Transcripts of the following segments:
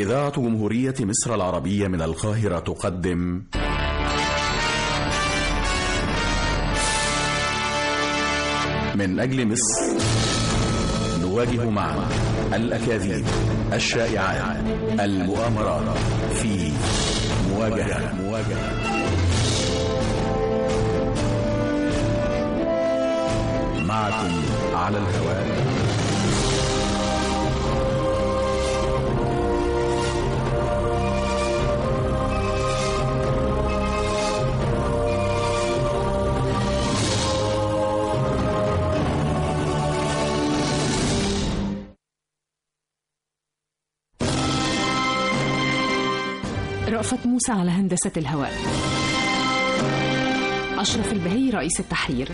إذاعة جمهورية مصر العربية من القاهرة تقدم من أجل مصر، نواجه معا الأكاذيب، الشائعات، المؤامرات في مواجهة. معكم على الهواء رأفت موسى على هندسة الهواء، أشرف البهي رئيس التحرير.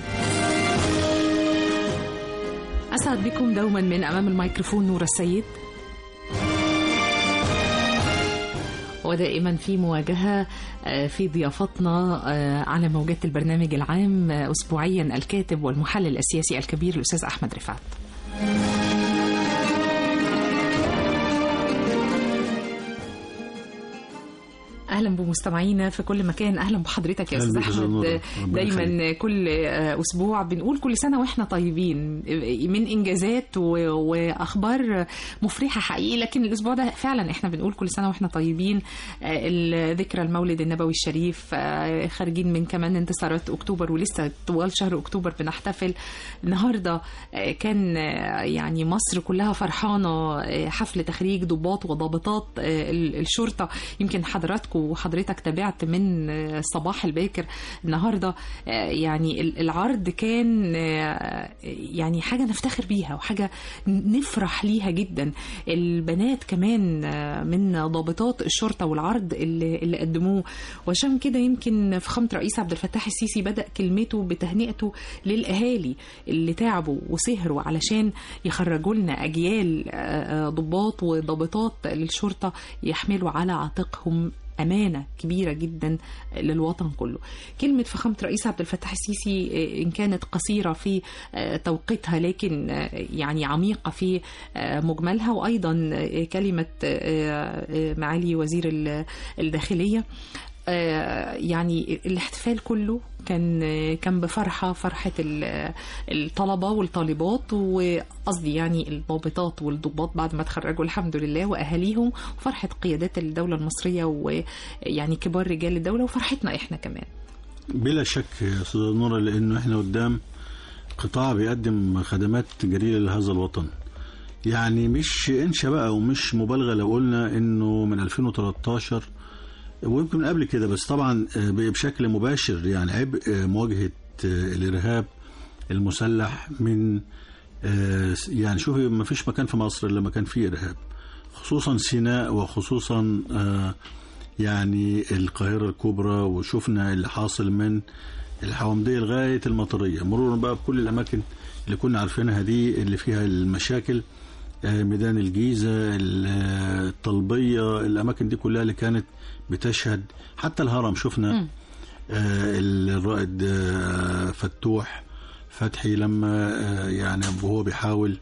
أسعد بكم دوما من أمام الميكروفون نور السيد، ودائما في مواجهة في ضيافتنا على موجات البرنامج العام أسبوعيا الكاتب والمحلل السياسي الكبير الأستاذ أحمد رفعت. اهلا بمستمعينا في كل مكان، اهلا بحضرتك يا استاذ احمد. دايما كل اسبوع بنقول كل سنه واحنا طيبين من انجازات واخبار مفرحه حقيقي، لكن الاسبوع ده فعلا احنا بنقول كل سنه واحنا طيبين. ذكرى المولد النبوي الشريف، خارجين من كمان انتصارات اكتوبر ولسه طوال شهر اكتوبر بنحتفل. النهارده كان يعني مصر كلها فرحانه، حفل تخريج ضباط وضابطات الشرطه. يمكن حضرتك تابعت من الصباح الباكر النهارده، يعني العرض كان يعني حاجه نفتخر بيها وحاجه نفرح ليها جدا. البنات كمان من ضابطات الشرطه والعرض اللي قدموه، وعشان كده يمكن فخامه رئيس عبد الفتاح السيسي بدأ كلمته بتهنئته للاهالي اللي تعبوا وسهروا علشان يخرجوا لنا اجيال ضباط وضابطات للشرطه يحملوا على عاتقهم أمانة كبيرة جدا للوطن كله. كلمة فخامة رئيس عبد الفتاح السيسي إن كانت قصيرة في توقيتها لكن يعني عميقة في مجملها، وأيضا كلمة معالي وزير الداخلية. يعني الاحتفال كله كان فرحة الطلبة والطالبات، وقصدي يعني الضابطات والضباط بعد ما تخرجوا الحمد لله، وأهاليهم، وفرحة قيادات الدولة المصرية ويعني كبار رجال الدولة، وفرحتنا إحنا كمان. بلا شك يا أستاذ نورة، لأنه إحنا قدام قطاع بيقدم خدمات جليلة لهذا الوطن. يعني مش إنشاء بقى ومش مبالغة لو قلنا إنه من 2013 ويمكن من قبل كده، بس طبعا بشكل مباشر يعني عبء مواجهة الإرهاب المسلح من يعني شوفي ما فيش مكان في مصر إلا مكان فيه إرهاب، خصوصا سيناء وخصوصا يعني القاهرة الكبرى، وشفنا اللي حاصل من الحومدية لغاية المطرية، مرورا بقى بكل الأماكن اللي كنا عارفينها دي اللي فيها المشاكل، ميدان الجيزة، الطلبية، الأماكن دي كلها اللي كانت بتشهد. حتى الهرم شفنا الرائد فتوح فتحي لما يعني وهو بيحاول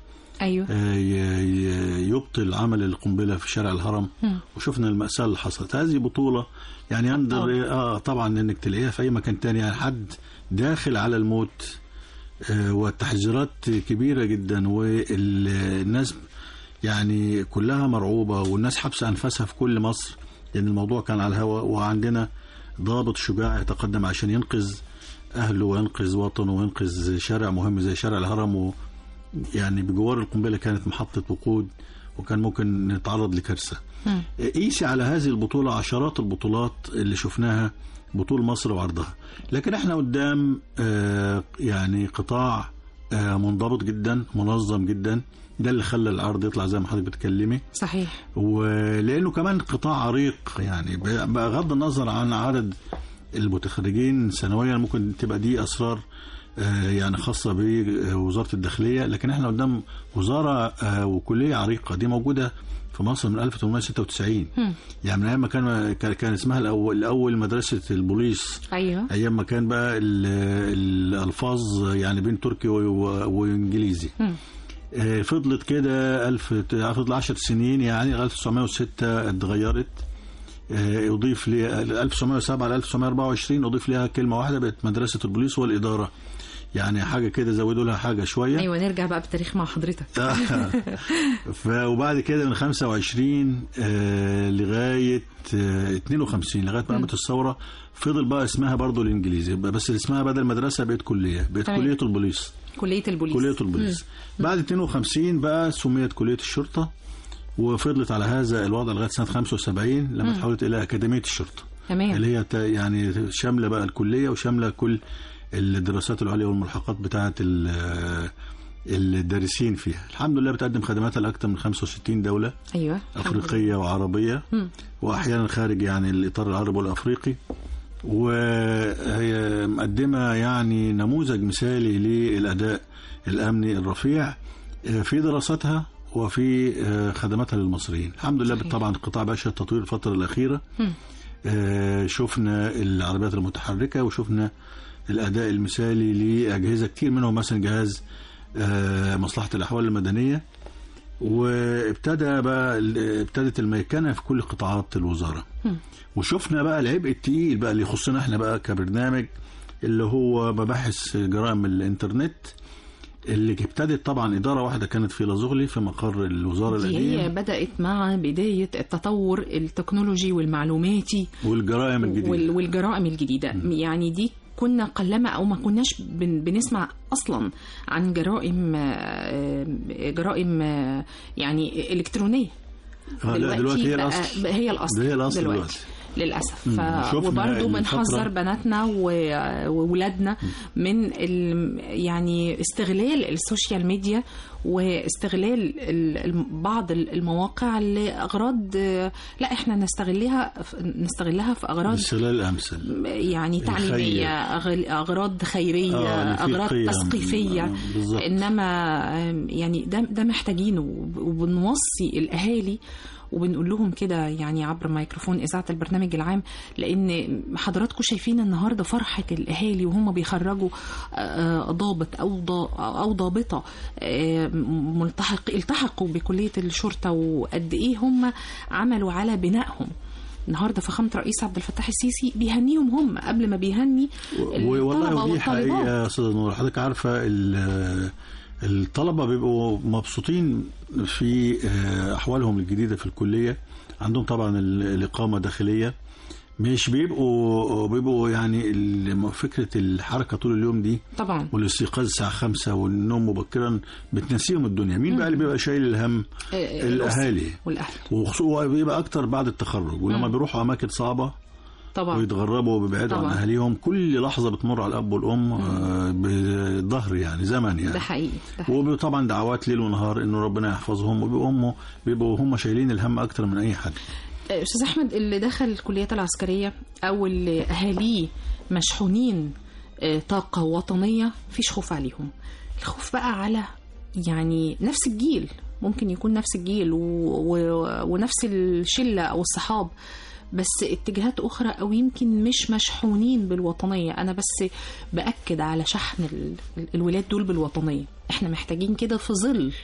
يبطل عمل القنبلة في شارع الهرم، وشفنا المأساة اللي حصلت. هذه بطولة يعني ينظر طبعا انك تلاقيها في اي مكان تاني، يعني حد داخل على الموت، والتحذيرات كبيرة جدا، والناس يعني كلها مرعوبة، والناس حبس أنفسها في كل مصر لأن الموضوع كان على الهواء. وعندنا ضابط شجاع يتقدم عشان ينقذ أهله وينقذ وطنه وينقذ شارع مهم زي شارع الهرم، ويعني بجوار القنبلة كانت محطة وقود وكان ممكن نتعرض لكارثة. قيسي على هذه البطولة عشرات البطولات اللي شفناها، بطول مصر وعرضها. لكن احنا قدام يعني قطاع منضبط جدا، منظم جدا، ده اللي خلى العرض يطلع زي ما حضرتك بتكلمي. صحيح. ولانه كمان قطاع عريق، يعني بغض النظر عن عدد المتخرجين سنويا، ممكن تبقى دي اسرار يعني خاصه بوزاره الداخليه، لكن احنا قدام وزاره وكليه عريقه دي موجوده في مصر من 1896. يعني من ايام ما كان اسمها الاول مدرسه البوليس. ايوه، ايام ما كان بقى الالفاظ يعني بين تركي وانجليزي. فضلت كده فضل 10 سنين يعني. 1906 اتغيرت، أضيف لي 1907 ل 1924 أضيف لها كلمة واحدة، بقت مدرسة البوليس والإدارة. يعني حاجة كده زودوا لها حاجة شوية. أيوة، نرجع بقى بالتاريخ مع حضرتك. وبعد كده من 25 لغاية 52 لغاية ما قامت الثورة فضل بقى اسمها برضو الإنجليزي، بس اسمها بدل مدرسة بقت كلية، بقت كلية البوليس. كلية البوليس. بعد 52 بقى سميت كلية الشرطة، وفضلت على هذا الوضع لغاية سنة 75 لما تحولت إلى أكاديمية الشرطة. تمام. اللي هي يعني شاملة بقى الكلية وشاملة كل الدراسات العليا والملحقات بتاعة الدارسين فيها. الحمد لله بتقدم خدماتها لأكثر من 65 دولة. أيوة. أفريقية وعربية، وأحيانا خارج يعني الإطار العربي والأفريقي. وهي مقدمة يعني نموذج مثالي للأداء الأمني الرفيع في دراساتها وفي خدماتها للمصريين. الحمد لله. طبعا القطاع بقى شهد تطوير الفترة الأخيرة. شفنا العربيات المتحركة وشفنا الأداء المثالي لأجهزة كتير منهم، مثلا جهاز مصلحة الأحوال المدنية. ابتدت الميكنة في كل قطاعات الوزارة. وشفنا بقى العبء التقيل بقى اللي يخصنا احنا بقى كبرنامج، اللي هو مباحث جرائم الإنترنت، اللي ابتدت طبعا إدارة واحدة كانت في لازغلي في مقر الوزارة القديم. هي بدأت مع بداية التطور التكنولوجي والمعلوماتي والجرائم الجديدة. يعني دي كنا قلما أو ما كناش بنسمع أصلا عن جرائم يعني إلكترونية. دلوقتي هي الأصل دلوقتي للأسف. وبرضه بنحذر بناتنا وولادنا من يعني استغلال السوشيال ميديا واستغلال بعض المواقع لأغراض لا احنا نستغلها في أغراض استغلال الأمثل، يعني تعليمية، أغراض خيرية، أغراض تثقيفية. إنما يعني ده محتاجينه، وبنوصي الأهالي وبنقول لهم كده يعني عبر ميكروفون إذاعة البرنامج العام، لأن حضراتكم شايفين النهاردة فرحة الأهالي وهم بيخرجوا ضابط أو ضابطة التحقوا بكلية الشرطة، وقد إيه هم عملوا على بنائهم. النهارده فخامة رئيس عبد الفتاح السيسي بيهنيهم هم قبل ما بيهني الطلبة والطالبات. يا أستاذ نور، حضرتك عارفة الطلبة بيبقوا مبسوطين في أحوالهم الجديدة في الكلية. عندهم طبعا الإقامة داخلية، مش بيبقوا يعني فكرة الحركة طول اليوم دي طبعا، والاستيقاظ الساعة 5 والنوم مبكرا بتنسيهم الدنيا. مين بقى اللي بيبقى شايل الهم؟ الأهالي والأهل، وبيبقى أكتر بعد التخرج، ولما بيروحوا أماكن صعبة طبعا ويتغربوا وبيبعدوا عن أهاليهم. كل لحظة بتمر على الأب والأم بظهر يعني زمن يعني. ده حقيقي. وطبعا دعوات ليل ونهار إنه ربنا يحفظهم، وبيبقوا هم شايلين الهم أكتر من أي حد. أستاذ أحمد، اللي دخل الكليات العسكرية أو اللي أهاليه مشحونين طاقة وطنية، فيش خوف عليهم. الخوف بقى على يعني نفس الجيل، ممكن يكون نفس الجيل ونفس الشلة أو الصحاب، بس اتجاهات أخرى أو يمكن مش مشحونين بالوطنية. أنا بس بأكد على شحن الولاد دول بالوطنية. احنا محتاجين كده في ظل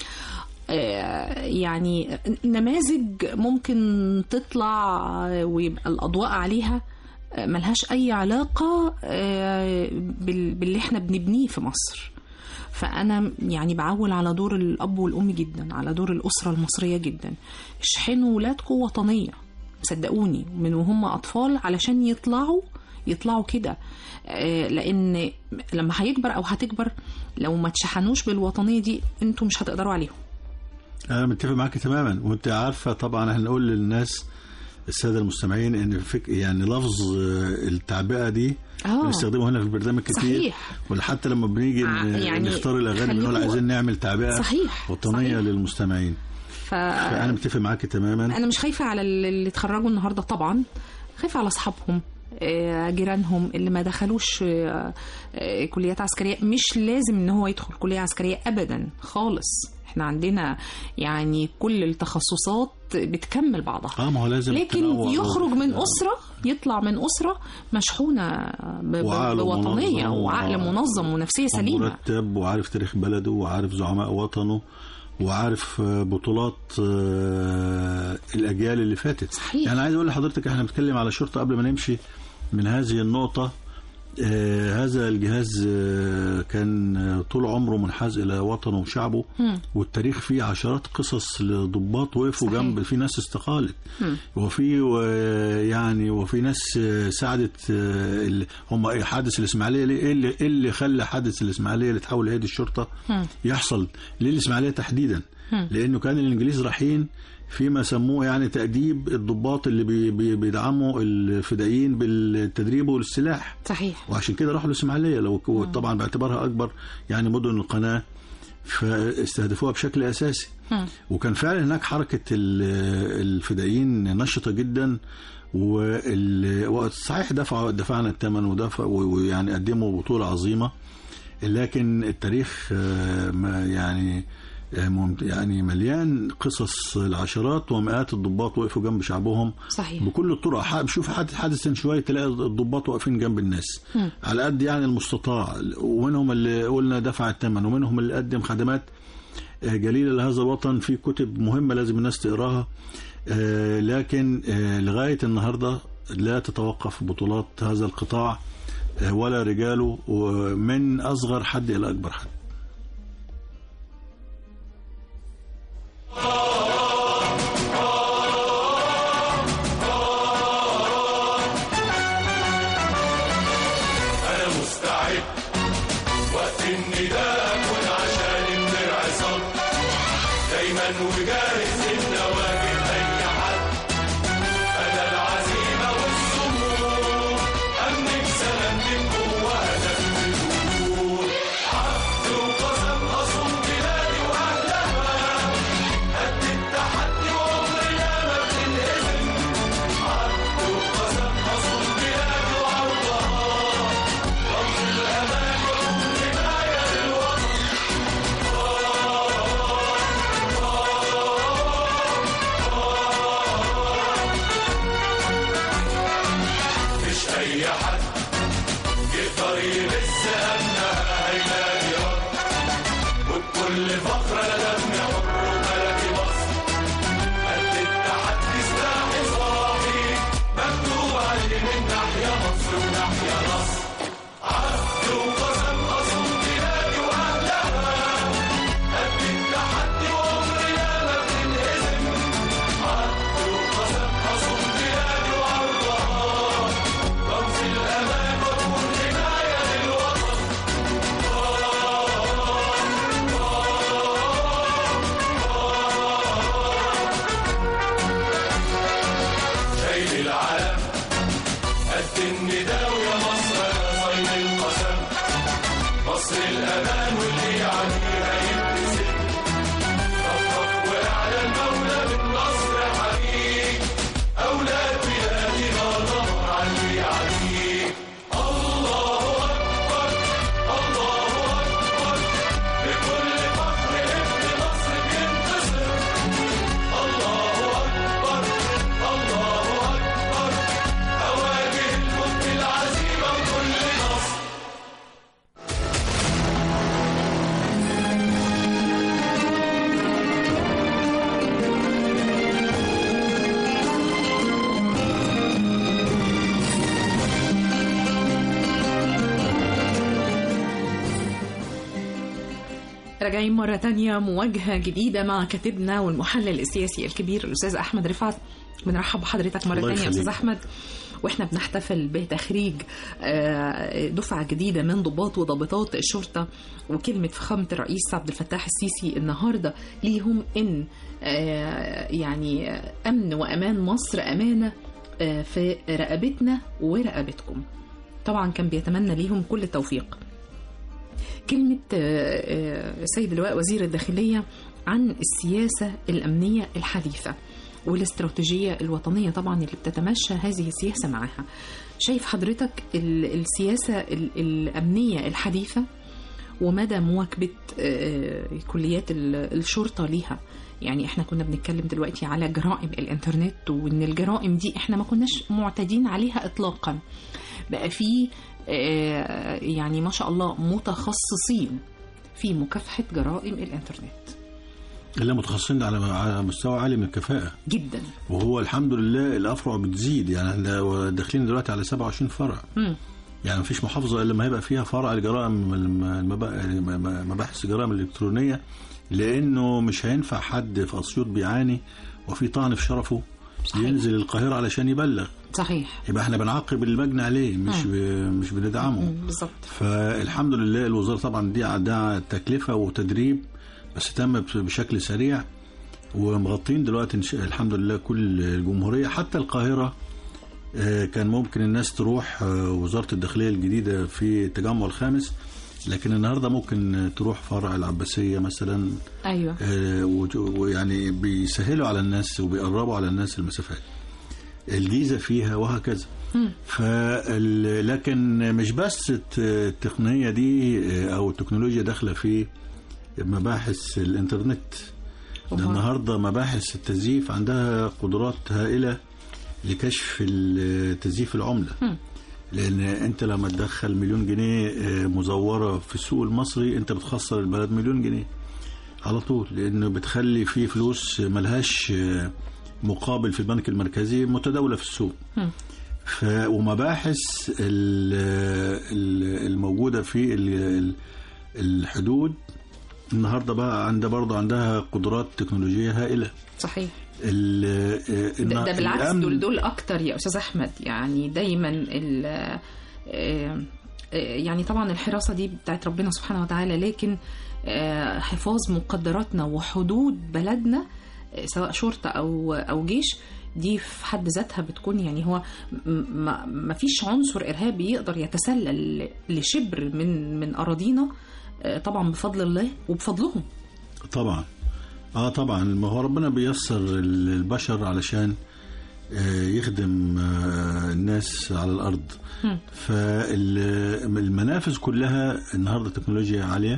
يعني نماذج ممكن تطلع ويبقى الأضواء عليها ملهاش أي علاقة باللي احنا بنبنيه في مصر. فأنا يعني بعول على دور الأب والأم جدا، على دور الأسرة المصرية جدا. اشحنوا ولادكم وطنية، صدقوني، من وهم أطفال، علشان يطلعوا كده. لأن لما هيكبر أو هتكبر لو ما تشحنوش بالوطنية دي انتوا مش هتقدروا عليهم. أنا متفق معك تماما. وانت عارفة طبعا احنا نقول للناس السادة المستمعين ان يعني لفظ التعبئة دي بنستخدمه هنا في البرنامج كتير. صحيح. وحتى لما بنيجي يعني نختار الأغاني بنقول عايزين نعمل تعبئة صحيح. وطنية صحيح. للمستمعين. فأنا متفق معك تماما. أنا مش خايفة على اللي اتخرجوا النهاردة طبعا، خايفة على أصحابهم، جيرانهم اللي ما دخلوش كليات عسكرية. مش لازم ان هو يدخل كلية عسكرية ابدا خالص. احنا عندنا يعني كل التخصصات بتكمل بعضها. ما هو لازم لكن يخرج من أسرة، يطلع من أسرة مشحونة بوطنية وعقل منظم ونفسية سليمة، مرتب وعارف تاريخ بلده وعارف زعماء وطنه وعارف بطولات الأجيال اللي فاتت. صحيح. يعني عايز أقول لحضرتك احنا بنتكلم على شرطة قبل ما نمشي من هذه النقطة. هذا الجهاز كان طول عمره منحاز إلى وطنه وشعبه، والتاريخ فيه عشرات قصص لضباط وقفوا جنب، في ناس استقالت وفي ناس ساعدت. هم حادث الإسماعيلية إيه اللي خلى حادث الإسماعيلية اللي تحول هيئة الشرطة يحصل ليه الإسماعيلية تحديدا؟ لأنه كان الإنجليز رايحين فيما سموه يعني تأديب الضباط اللي بيدعموا الفدائيين بالتدريب والسلاح. صحيح. وعشان كده راحوا الإسماعيلية، طبعا باعتبارها أكبر يعني مدن القناة، فاستهدفوها بشكل أساسي. وكان فعلا هناك حركة الفدائيين نشطة جدا، وصحيح دفعنا الثمن ويعني قدموا بطولة عظيمة، لكن التاريخ يعني مليان قصص العشرات ومئات الضباط وقفوا جنب شعبهم. صحيح. بكل الطرق. بشوف حادث شوية تلاقي الضباط واقفين جنب الناس على قد يعني المستطاع، ومنهم اللي قلنا دفع الثمن ومنهم اللي قدم خدمات جليلة لهذا الوطن. في كتب مهمة لازم الناس تقراها، لكن لغاية النهاردة لا تتوقف بطولات هذا القطاع ولا رجاله، من أصغر حد إلى أكبر حد. أنا مستعد وقت النداء أكون عشان الدرع صد دايما وجاهز إن أواجه أي حد. أنا العزيمة والصمود أملك سلامتكم وهدف الوجود. عهد وقسم أصون بلادي وأهلها قد التحدي وعمرنا ما بننهزم. عهد وقسم أصون بلادي وعرضها رمز الأمان والحماية للوطن. مش أي حد يقدر يمس أمنها هيلاقي رد، وبكل فخر أنا دمي حر وملكي مصر. قد التحدي سلاحي صاحي مكتوب عليه من ناحية مصر وناحية نصر. عهد وقسم أصون بلادي وأهلها قد التحدي وعمرنا ما بننهزم. عهد وقسم أصون بلادي وعرضها رمز الأمان والحماية للوطن. شايل العلم قد النداء ويا مصر أنا صين القسم. مصر الأمان واللي يعنيها يبتسم. رفرف وإعلان مولى بالنصر حقيقي أولاد بلادنا نهر علي عليك. الله أكبر الله أكبر بكل فخر ابن مصر بينتصر. الله أكبر الله أكبر أواجه الموت بالعزيمة وكل نصر. راجعين مرة تانية، مواجهة جديدة مع كاتبنا والمحلل السياسي الكبير الأستاذ أحمد رفعت. بنرحب بحضرتك مرة تانية يا أستاذ أحمد، وإحنا بنحتفل بتخريج دفعة جديدة من ضباط وضابطات الشرطة، وكلمة فخامة الرئيس عبد الفتاح السيسي النهاردة ليهم إن يعني أمن وأمان مصر أمانة في رقبتنا ورقبتكم. طبعا كان بيتمنى ليهم كل التوفيق. كلمة السيد اللواء وزير الداخلية عن السياسة الأمنية الحديثة والاستراتيجية الوطنية طبعا اللي بتتمشى هذه السياسة معها. شايف حضرتك السياسة الأمنية الحديثة ومدى مواكبة كليات الشرطة ليها. يعني احنا كنا بنتكلم دلوقتي على جرائم الانترنت، وان الجرائم دي احنا ما كناش معتادين عليها اطلاقا. بقى في يعني ما شاء الله متخصصين في مكافحة جرائم الانترنت، اللي متخصصين على مستوى عالي من الكفاءة جدا. وهو الحمد لله الأفرع بتزيد، يعني احنا داخلين دلوقتي على 27 فرع. يعني مفيش محافظة إلا ما هيبقى فيها فرع الجرائم مباحث الجرائم الإلكترونية، لأنه مش هينفع حد في أسيوط بيعاني وفي طعن في شرفه صحيح. ينزل القاهرة علشان يبلغ. صحيح. يبقى احنا بنعاقب المجني عليه مش بندعمه. بالظبط. فالحمد لله الوزارة طبعا دي تكلفة وتدريب، بس تم بشكل سريع، ومغطين دلوقتي الحمد لله كل الجمهورية. حتى القاهرة كان ممكن الناس تروح وزارة الداخلية الجديدة في التجمع الخامس، لكن النهاردة ممكن تروح فرع العباسية مثلا. أيوة. ويعني بيسهلوا على الناس وبيقربوا على الناس المسافات. الجيزة فيها وهكذا. لكن مش بس التقنية دي أو التكنولوجيا داخلة في مباحث الإنترنت. النهاردة مباحث التزييف عندها قدرات هائلة لكشف تزييف العملة. لأن أنت لما تدخل 1,000,000 جنيه مزورة في السوق المصري، أنت بتخسر البلد 1,000,000 جنيه على طول، لأنه بتخلي فيه فلوس ملهاش مقابل في البنك المركزي متداولة في السوق. ومباحث الموجودة في الحدود النهاردة بقى عندها قدرات تكنولوجية هائلة. صحيح. ده بالعكس دول أكتر يا أستاذ أحمد. يعني دايما يعني طبعا الحراسة دي بتاعت ربنا سبحانه وتعالى، لكن حفاظ مقدراتنا وحدود بلدنا سواء شرطة أو جيش، دي في حد ذاتها بتكون يعني هو ما فيش عنصر إرهابي يقدر يتسلل لشبر من أراضينا، طبعا بفضل الله وبفضلهم. طبعا طبعا ما هو ربنا بيسر البشر علشان يخدم الناس على الأرض. فالمنافذ كلها النهاردة تكنولوجيا عالية.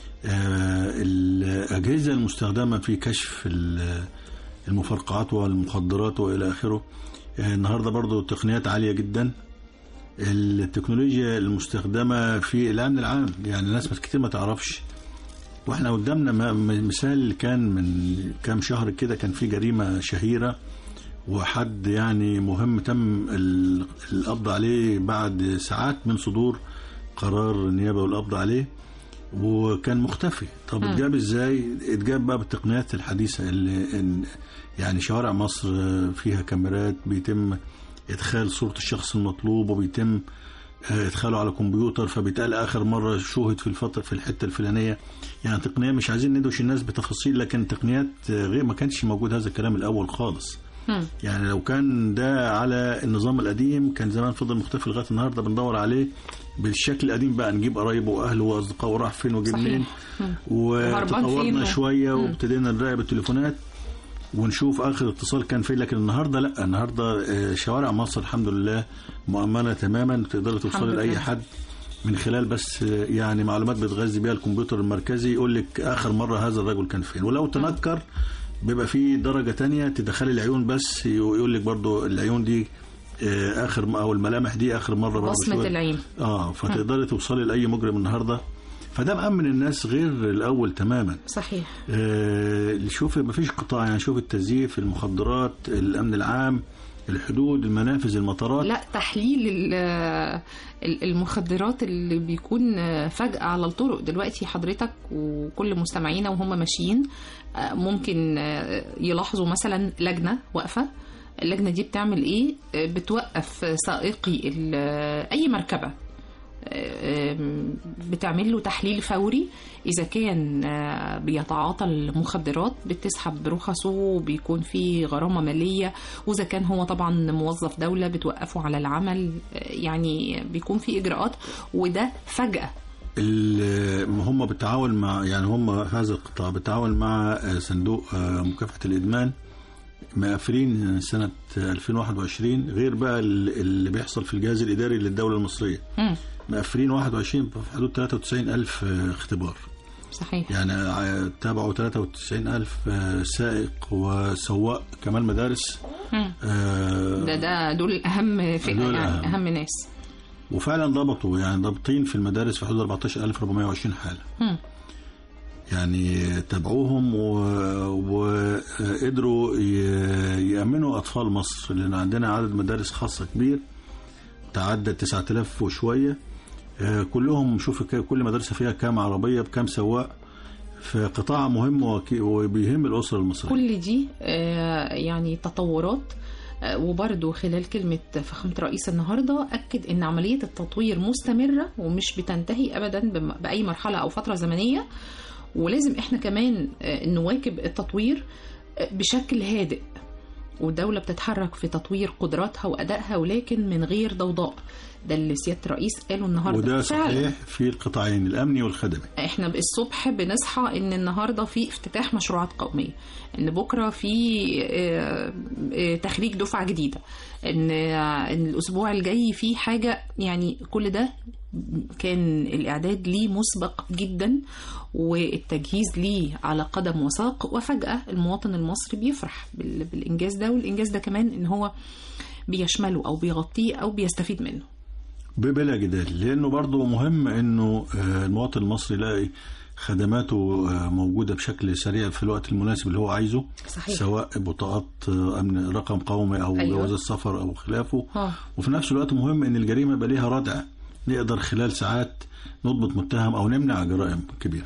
الأجهزة المستخدمة في كشف المفرقعات والمخدرات وإلى آخره النهاردة برضو تقنيات عالية جدا. التكنولوجيا المستخدمة في الأمن العام، يعني الناس كتير ما تعرفش. واحنا قدامنا مثال كان من كام شهر كده، كان في جريمة شهيرة وحد يعني مهم تم القبض عليه بعد ساعات من صدور قرار النيابة والقبض عليه، وكان مختفي. طب اتجاب ازاي؟ اتجاب بقى بالتقنيات الحديثة اللي يعني شوارع مصر فيها كاميرات بيتم ادخال صورة الشخص المطلوب، وبيتم ادخاله على كمبيوتر، فبيتقال اخر مرة شوهد في الحتة الفلانية. يعني تقنية مش عايزين ندوش الناس بتفاصيل، لكن تقنيات غير ما كانش موجود هذا الكلام الاول خالص. يعني لو كان ده على النظام القديم كان زمان فضل مختفي لغاية النهاردة بندور عليه بالشكل القديم بقى، نجيب قرايبه واهله واصدقائه وراح فين وجيب منين، وتطورنا شوية وابتدينا نراقب التليفونات ونشوف اخر اتصال كان فين. لكن النهارده لا، النهارده شوارع مصر الحمد لله مؤمنه تماما، تقدر توصل لاي حد من خلال بس يعني معلومات بتغذي بيها الكمبيوتر المركزي، يقول لك اخر مره هذا الرجل كان فين. ولو تنكر بيبقى في درجه تانية تدخل العيون، بس يقول لك برضو العيون دي اخر او الملامح دي اخر مره برضو بصمه العين. فتقدري توصلي لاي مجرم النهارده. فده مأمن الناس غير الأول تماما. صحيح. شوف ما فيش قطاع، يعني شوف التزييف، المخدرات، الأمن العام، الحدود، المنافذ، المطارات. لا، تحليل المخدرات اللي بيكون فجأة على الطرق دلوقتي حضرتك وكل مستمعينا وهم ماشيين ممكن يلاحظوا مثلا لجنة واقفة. اللجنة دي بتعمل ايه؟ بتوقف سائقي أي مركبة، بتعمل له تحليل فوري. إذا كان بيتعاطى المخدرات بتسحب رخصه وبيكون في غرامة مالية، وإذا كان هو طبعا موظف دولة بتوقفه على العمل. يعني بيكون في إجراءات، وده فجأة. هم بالتعاون مع، يعني هم هذا القطاع بالتعاون مع صندوق مكافحة الإدمان مقفلين سنة 2021 غير بقى اللي بيحصل في الجهاز الإداري للدولة المصرية. مقفلين 21 في حدود 93,000 اختبار. صحيح. يعني تابعوا 93,000 سائق وسواق كمان مدارس. ده دول أهم فئة، يعني أهم ناس. وفعلا ضبطوا، يعني ضابطين في المدارس في حدود 14,420 حالة. يعني تابعوهم وقدروا يأمنوا أطفال مصر، لأن عندنا عدد مدارس خاصة كبير تعدى 9,000 وشوية. كلهم شوف كل مدرسة فيها كام عربية بكام سواق، في قطاع مهم وبيهم الأسرة المصرية. كل دي يعني تطورات. وبرضو خلال كلمة فخامة رئيس النهاردة أكد أن عملية التطوير مستمرة ومش بتنتهي أبدا بأي مرحلة أو فترة زمنية، ولازم إحنا كمان نواكب التطوير بشكل هادئ، والدولة بتتحرك في تطوير قدراتها وأدائها ولكن من غير ضوضاء. ده اللي سيادة الرئيس قاله النهاردة. وده صحيح في القطاعين الأمني والخدمي. احنا الصبح بنصحى ان النهاردة في افتتاح مشروعات قومية، ان بكرة في تخريج دفعة جديدة، ان الأسبوع الجاي في حاجة. يعني كل ده كان الإعداد ليه مسبق جدا والتجهيز ليه على قدم وساق، وفجأة المواطن المصري بيفرح بالإنجاز ده، والإنجاز ده كمان ان هو بيشمله أو بيغطيه أو بيستفيد منه بلا جدال. لأنه برضو مهم أنه المواطن المصري يلاقي خدماته موجودة بشكل سريع في الوقت المناسب اللي هو عايزه. صحيح. سواء بطاقات أمن رقم قومي أو جواز السفر أو خلافه. وفي نفس الوقت مهم أن الجريمة يبقى ليها ردع، نقدر خلال ساعات نضبط متهم أو نمنع جرائم كبيرة.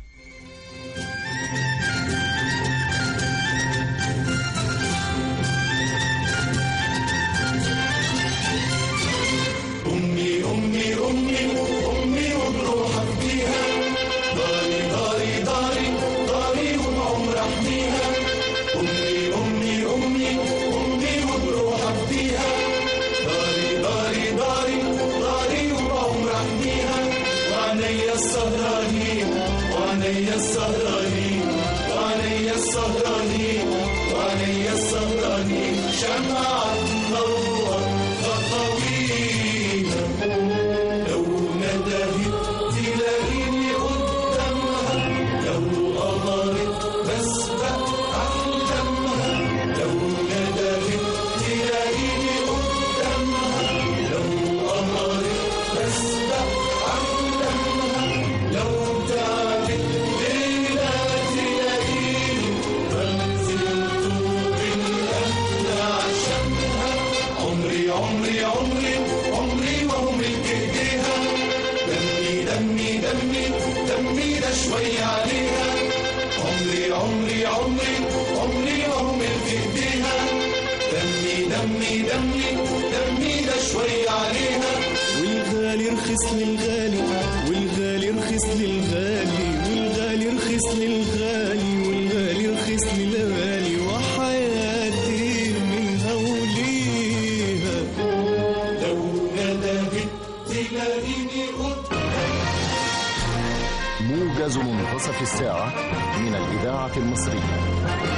موجز منتصف الساعة من الإذاعة المصرية.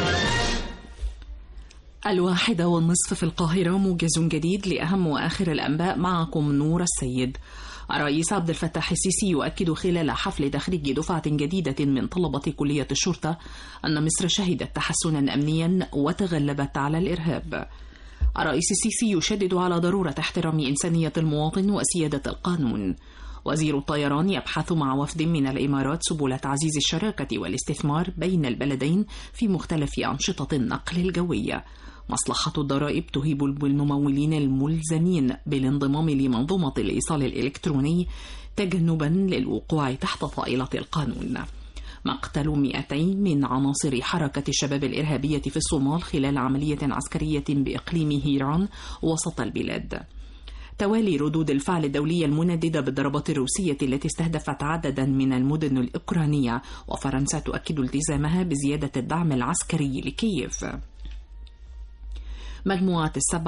1:30 في القاهرة. موجز جديد لأهم وآخر الأنباء، معكم نور السيد. الرئيس عبد الفتاح السيسي يؤكد خلال حفل تخريج دفعة جديدة من طلبة كلية الشرطة أن مصر شهدت تحسنا أمنيا وتغلبت على الإرهاب. الرئيس السيسي يشدد على ضرورة احترام إنسانية المواطن وسيادة القانون. وزير الطيران يبحث مع وفد من الإمارات سبل تعزيز الشراكة والاستثمار بين البلدين في مختلف أنشطة النقل الجوي. مصلحة الضرائب تهيب بالممولين الملزمين بالانضمام لمنظومة الإيصال الإلكتروني تجنبا للوقوع تحت طائلة القانون. مقتل 200 من عناصر حركة الشباب الإرهابية في الصومال خلال عملية عسكرية بإقليم هيران وسط البلاد. توالي ردود الفعل الدولية المنددة بالضربات الروسية التي استهدفت عددا من المدن الأوكرانية، وفرنسا تؤكد التزامها بزيادة الدعم العسكري لكييف. مجموعة السبع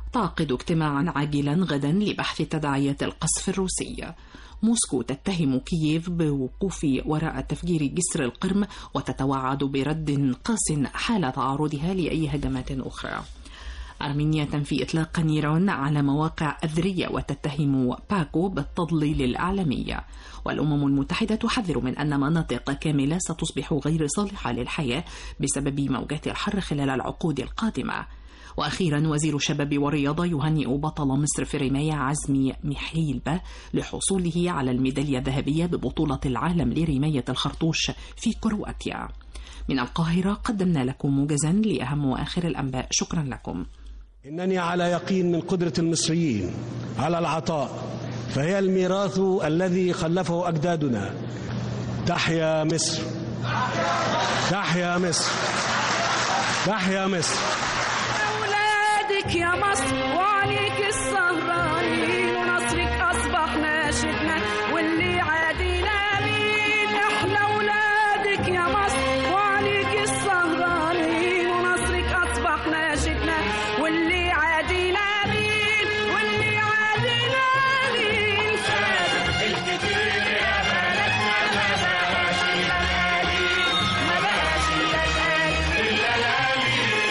تعقد اجتماعا عاجلا غدا لبحث تداعيات القصف الروسي. موسكو تتهم كييف بوقوف وراء تفجير جسر القرم وتتوعد برد قاس حال تعرضها لأي هجمات أخرى. أرمينيا تنفي إطلاق نيران على مواقع أثرية وتتهم باكو بالتضليل الإعلامي. والأمم المتحدة تحذر من أن مناطق كاملة ستصبح غير صالحة للحياة بسبب موجات الحر خلال العقود القادمة. وأخيرا وزير الشباب والرياضة يهنئ بطل مصر في الرماية عزمي محيلبة لحصوله على الميدالية الذهبية ببطولة العالم لرماية الخرطوش في كرواتيا. من القاهرة قدمنا لكم موجزا لأهم وآخر الأنباء. شكرا لكم. إنني على يقين من قدرة المصريين على العطاء، فهي الميراث الذي خلفه أجدادنا. تحيا مصر، تحيا مصر، تحيا مصر. أولادك يا مصر وعليك السهرانين، ونصرك أصبح ناشدنا واللي عادينا مين. إحنا أولادك يا مصر وعليك السهرانين، ونصرك أصبح ناشدنا واللي عادينا مين، واللي عادينا مين. الكتير يا بلدنا ما بقاش الليالي، ما بقاش الليالي الليالي.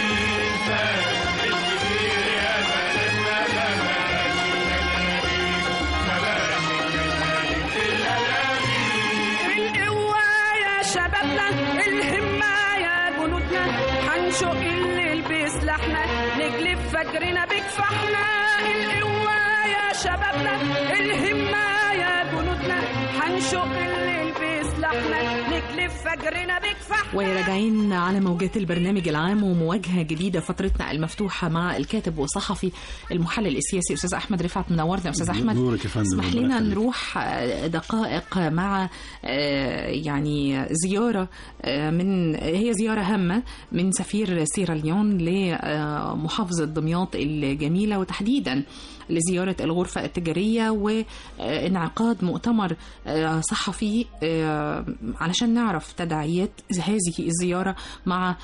شبابنا الهمة يا جنودنا، هنشق الليل بسلاحنا نجلب فجرنا بكفاحنا. القوة يا شبابنا الهمة يا جنودنا، هنشق الليل بسلاحنا نجلب فجرنا بكفاحنا. وراجعين على موجات البرنامج العام ومواجهة جديدة فترتنا المفتوحة مع الكاتب والصحفي المحلل السياسي أستاذ أحمد رفعت. منورنا أستاذ أحمد. اسمح لنا نروح دقائق مع يعني زيارة هي زيارة هامة من سفير سيراليون لمحافظة دمياط الجميلة، وتحديدا لزيارة الغرفة التجارية وانعقاد مؤتمر صحفي علشان نعرف تداعيات هذه الزيارة مع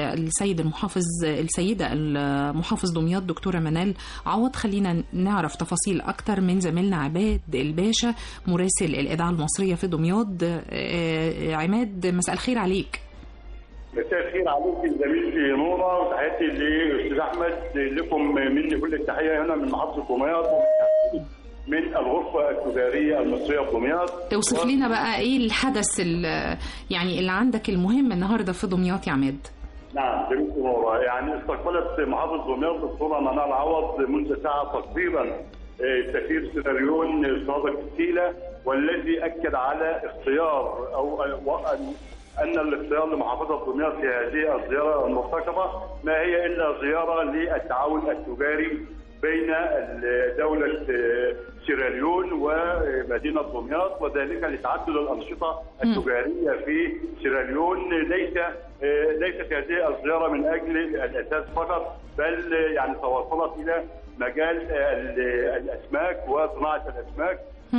السيدة المحافظ دمياط دكتورة منال عوض. خلينا نعرف تفاصيل أكتر من زميلنا عماد الباشا مراسل الإذاعة المصرية في دمياط. عماد، مساء الخير عليك. مساء الخير عليك زميلتي نورة، وتحياتي لأستاذ أحمد. لكم مني كل التحية هنا من محافظة دمياط من الغرفة التجارية المصرية في دمياط. توصف لنا بقى إيه الحدث يعني اللي عندك المهم النهاردة في دمياط يا عماد؟ نعم زميلتي نورة، يعني استقبلت محافظ دمياط الدكتورة منال عوض منذ ساعة تقريبا سفير سيراليون صادق السيلة، والذي أكد على اختيار أو أن الاختيار لمحافظة دمياط في هذه الزيارة المرتقبة ما هي إلا زيارة للتعاون التجاري بين دولة سيراليون ومدينة دمياط، وذلك لتعدد الأنشطة التجارية في سيراليون. ليست هذه الزيارة من أجل الأساس فقط، بل يعني توصلت إلى مجال الأسماك وصناعة الأسماك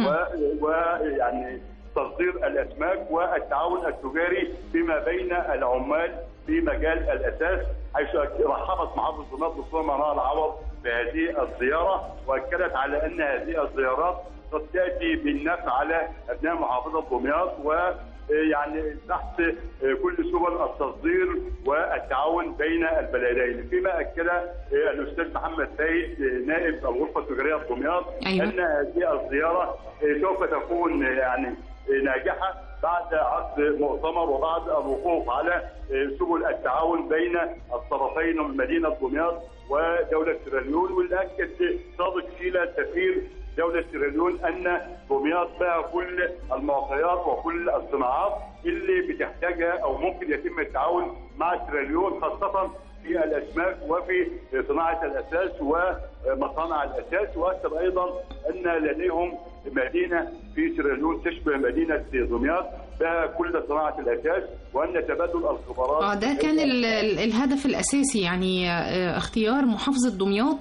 ويعني تصدير الأسماك والتعاون التجاري فيما بين العمال في مجال الأساس، حيث رحبت محافظة دمياط دكتورة منال عوض بهذه الزيارة، وأكدت على أن هذه الزيارات قد تأتي بالنفع على أبناء محافظة دمياط ويعني تحت كل سبل التصدير والتعاون بين البلدين. فيما أكد الأستاذ محمد سيد نائب الغرفة التجارية في دمياط أن هذه الزيارة سوف تكون يعني ناجحة بعد عقد مؤتمر وبعد الوقوف على سبل التعاون بين الطرفين من مدينة دمياط ودولة سيراليون. واللي أكد صادق سيلة سفير دولة سيراليون أن دمياط بها كل المعطيات وكل الصناعات اللي بتحتاجها أو ممكن يتم التعاون مع سيراليون، خاصة في الأسماك وفي صناعة الأساس ومصانع الأساس. وأكد أيضا أن لديهم مدينة في سيراليون تشبه مدينة دمياط بها كل صناعة الأساس، وأن تبادل الخبرات ده كان الهدف الأساسي، يعني اختيار محافظة دمياط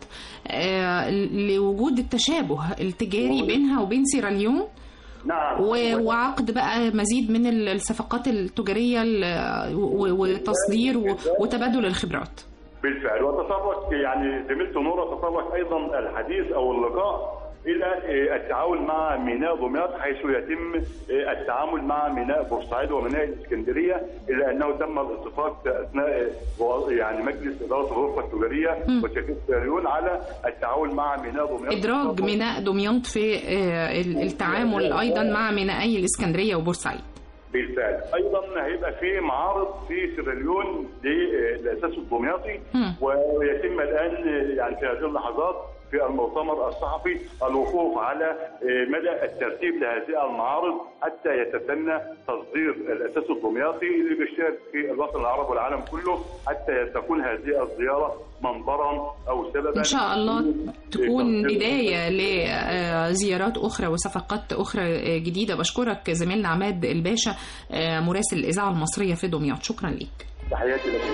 لوجود التشابه التجاري بينها وبين سيراليون. نعم. وعقد بقى مزيد من الصفقات التجارية وتصدير وتبادل الخبرات. بالفعل. وتطرق يعني زميلته نورة تطرق ايضا الحديث او اللقاء الى التعاون مع ميناء دمياط، حيث يتم التعامل مع ميناء بورسعيد وميناء الاسكندريه، الا انه تم الاتفاق اثناء يعني مجلس اداره الغرفه التجاريه وشركه سيراليون على التعاون مع ميناء دمياط، ادراج ميناء دمياط في التعامل ايضا مع مينائي الاسكندريه وبورسعيد. بالفعل. ايضا هيبقى في معارض في سيراليون للاساس الدمياطي، ويتم الان يعني في هذه اللحظات في المؤتمر الصحفي الوقوف على مدى الترتيب لهذه المعارض حتى يتسنى تصدير الاساس الدمياطي اللي بيشتهر في الوطن العربي والعالم كله، حتى تكون هذه الزياره منبرا او سببا ان شاء الله تكون بدايه لزيارات اخرى وصفقات اخرى جديده. بشكرك زميلنا عماد الباشا مراسل الاذاعه المصريه في دمياط، شكرا ليك. تحياتي لك.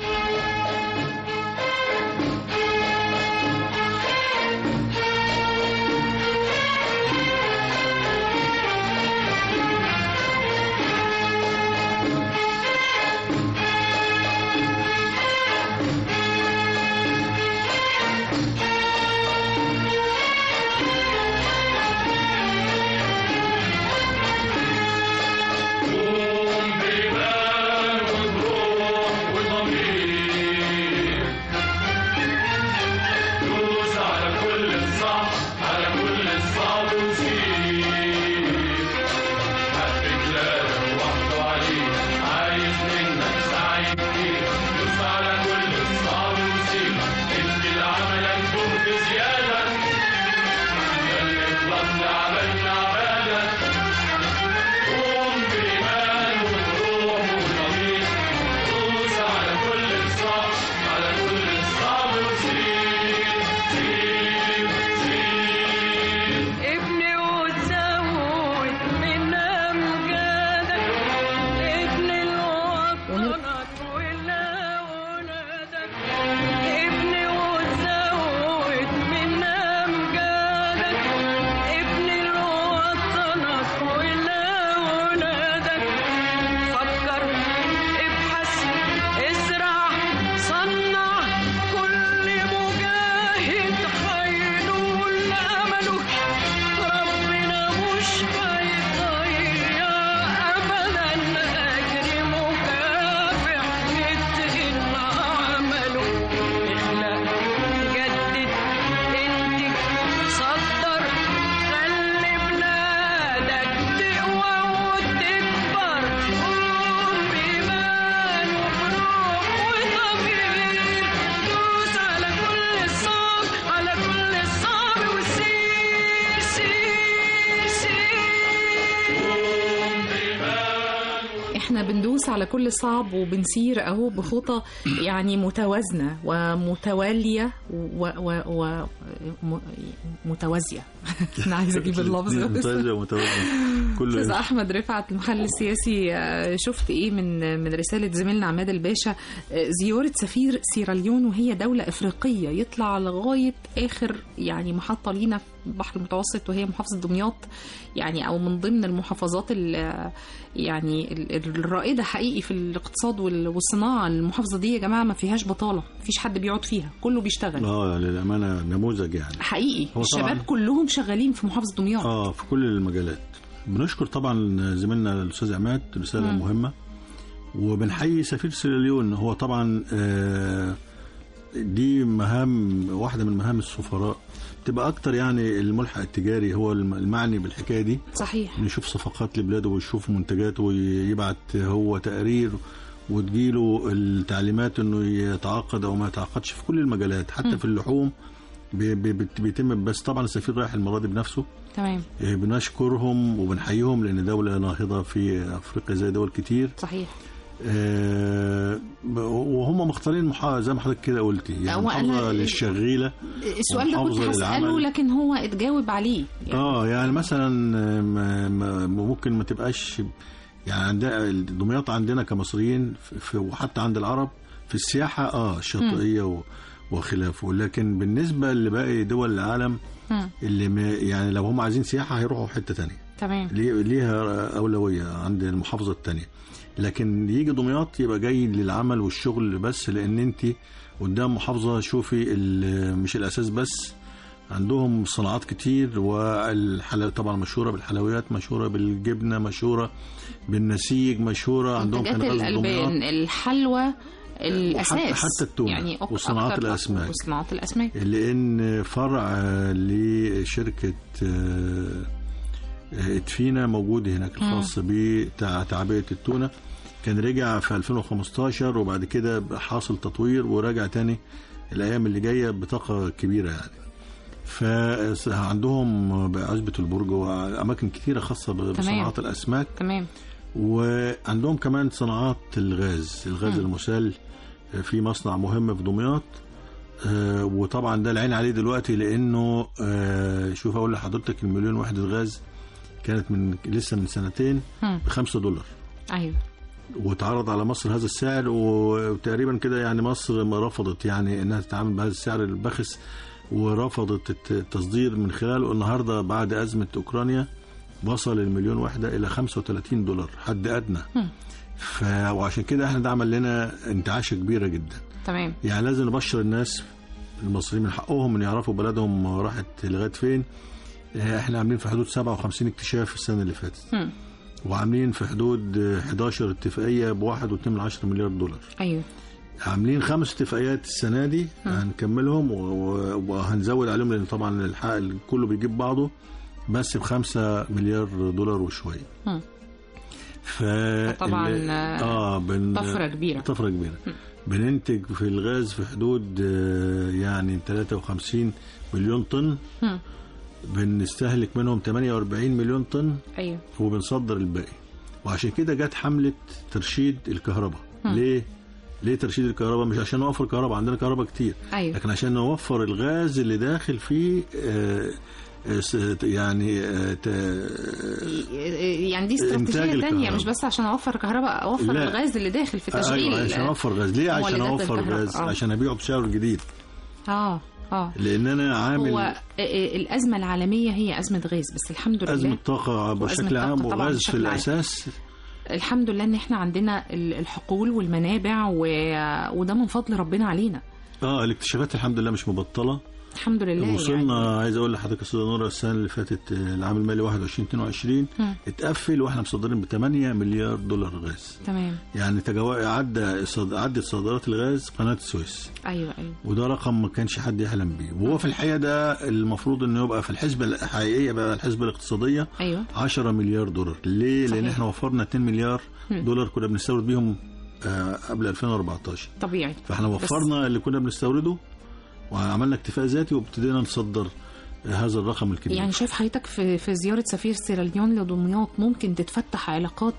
بندوس على كل صعب وبنسير اهو بخطى يعني متوازنه ومتواليه ومتوازيه. انا عايزه اجيب اللفظ متوازيه ومتوازنه. استاذ احمد رفعت المحلل السياسي، شفت ايه من رساله زميلنا عماد الباشا؟ زياره سفير سيراليون وهي دوله افريقيه يطلع لغايه اخر يعني محطه لينا في البحر المتوسط وهي محافظه دمياط، يعني او من ضمن المحافظات يعني الرائده حقيقي في الاقتصاد والصناعه. المحافظه دي يا جماعه ما فيهاش بطاله، ما فيش حد بيقعد فيها، كله بيشتغل. للامانه نموذج يعني حقيقي. الشباب كلهم شغالين في محافظه دمياط في كل المجالات. بنشكر طبعا زميلنا الاستاذ عماد، رساله مهمه، وبنحيي سفير سيراليون. هو طبعا دي مهام، واحده من مهام السفراء تبقى اكتر، يعني الملحق التجاري هو المعني بالحكايه دي. صحيح. نشوف صفقات لبلاده ويشوف منتجاته ويبعت هو تقارير وتجيله التعليمات انه يتعاقد او ما يتعاقدش في كل المجالات، حتى في اللحوم بيتم. بس طبعا السفير رايح المره دي بنفسه. تمام. بنشكرهم وبنحييهم لان دوله ناهضه في افريقيا زي دول كتير. صحيح. وهم مختارين زي ما حضرتك كده قلتي، يعني محافظه للشغيله. السؤال ده كنت هسأله لكن هو اتجاوب عليه يعني. يعني مثلا ممكن ما تبقاش يعني عندنا دمياط عندنا كمصريين وحتى عند العرب في السياحه الشاطئيه وخلافه، لكن بالنسبه لباقي دول العالم اللي يعني لو هم عايزين سياحه هيروحوا حته ثانيه. تمام. ليها اولويه عند المحافظه الثانيه، لكن يجي دمياط يبقى جاي للعمل والشغل بس، لان انت قدام محافظة شوفي مش الأساس بس، عندهم صناعات كتير، طبعا مشهورة بالحلويات، مشهورة بالجبنة، مشهورة بالنسيج، مشهورة عندهم منتجات الألبان، الحلوى الأساس، حتى التونة يعني وصناعات الأسماك. لأن فرع لشركة ادفينا موجود هناك الخاص بتعبئة التونة، كان رجع في 2015 وبعد كده حاصل تطوير ورجع تاني الأيام اللي جاية بطاقة كبيرة يعني. فعندهم عزبة البرج وأماكن كثيرة خاصة بصناعات الأسماك. تمام. وعندهم كمان صناعات الغاز المسال، في مصنع مهم في دمياط، وطبعا ده العين عليه دلوقتي لأنه شوف أقول لحضرتك 1,000,000 وحدة غاز كانت لسه من سنتين $5. أيوه. وتعرض على مصر هذا السعر، وتقريبا كده يعني مصر ما رفضت يعني انها تتعامل بهذا السعر البخس، ورفضت التصدير من خلاله. النهارده بعد ازمه اوكرانيا وصل 1,000,000 وحده الى $35 حد ادنى. وعشان كده احنا ده عمل لنا انتعاشه كبيره جدا. تمام. يعني لازم نبشر الناس المصريين من حقهم ان يعرفوا بلدهم راحت لغايه فين. احنا عاملين في حدود 57 اكتشاف السنه اللي فاتت. وعاملين في حدود 11 اتفاقية ب1.2 مليار دولار. أيوه. عاملين 5 اتفاقيات السنة دي هنكملهم وهنزود عليهم، لأن طبعا الحق كله بيجيب بعضه، بس ب5 مليار دولار وشوية. طبعا طفرة كبيرة. بننتج في الغاز في حدود يعني 53 مليون طن. بنستهلك منهم 48 مليون طن. أيوه. وبنصدر الباقي. وعشان كده جت حملة ترشيد الكهرباء. ليه ترشيد الكهرباء؟ مش عشان نوفر كهرباء، عندنا كهرباء كتير. أيوه. لكن عشان نوفر الغاز اللي داخل فيه يعني دي استراتيجية تانية، مش بس عشان أوفر كهرباء، أوفر الغاز اللي داخل في تشغيل. أيوة عشان أوفر غاز. ليه؟ عشان أوفر غاز عشان أبيعه بسعر جديد. لأن أنا عامل هو الأزمة العالمية هي أزمة غاز، بس الحمد لله أزمة طاقة بشكل عام وغاز في الأساس. الحمد لله إن إحنا عندنا الحقول والمنابع وده من فضل ربنا علينا. الاكتشافات الحمد لله مش مبطلة الحمد لله. وصلنا يعني عايز اقول لحضرتك استاذه نورة السنه اللي فاتت العام المالي 21-22 اتقفل واحنا مصدرين ب$8 مليار غاز. تمام. يعني عدت صادرات الغاز قناه السويس. ايوه. وده رقم ما كانش حد يحلم بيه، وهو في الحقيقه ده المفروض انه يبقى في الحسبه الحقيقيه بقى، الحسبه الاقتصاديه. ايوه. $10 مليار. ليه؟ لان احنا وفرنا $2 مليار كنا بنستورد بيهم قبل 2014. طبيعي. فاحنا وفرنا اللي كنا بنستورده وعملنا اكتفاء ذاتي وابتدينا نصدر هذا الرقم الكبير. يعني شايف حضرتك في زيارة سفير سيراليون لدمياط ممكن تتفتح علاقات